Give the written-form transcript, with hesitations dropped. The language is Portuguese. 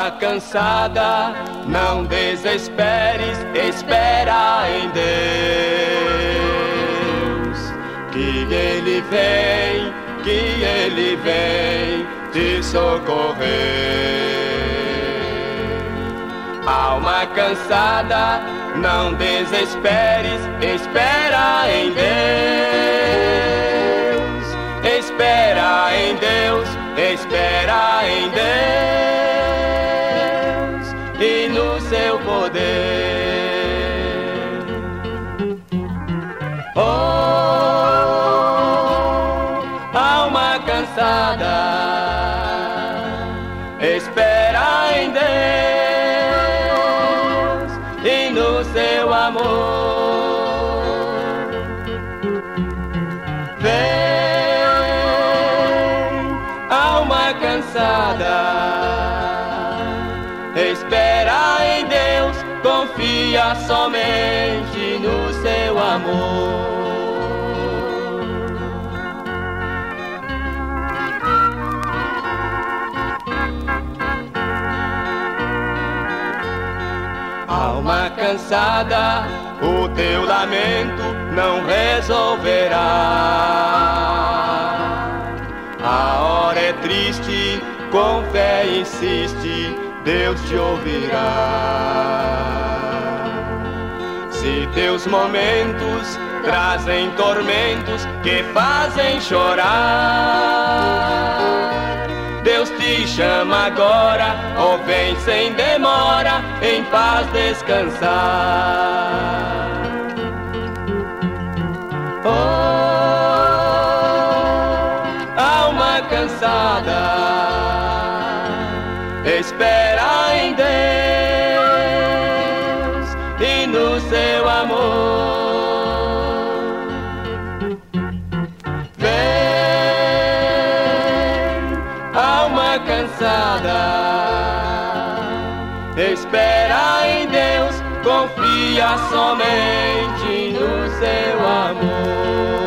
Alma cansada, não desesperes, espera em Deus, que Ele vem te socorrer. Alma cansada, não desesperes, espera em Deus, espera em Deus, espera em Deus e no seu poder. Oh, alma cansada, espera em Deus e no seu amor. Vem, alma cansada, espera em Deus, confia somente no seu amor. Alma cansada, o teu lamento não resolverá. A hora é triste, com fé insiste, Deus te ouvirá. Se teus momentos trazem tormentos que fazem chorar, Deus te chama agora, oh vem sem demora, em paz descansar. Oh, alma cansada, espera em Deus e no seu amor. Vem, alma cansada, espera em Deus, confia somente no seu amor.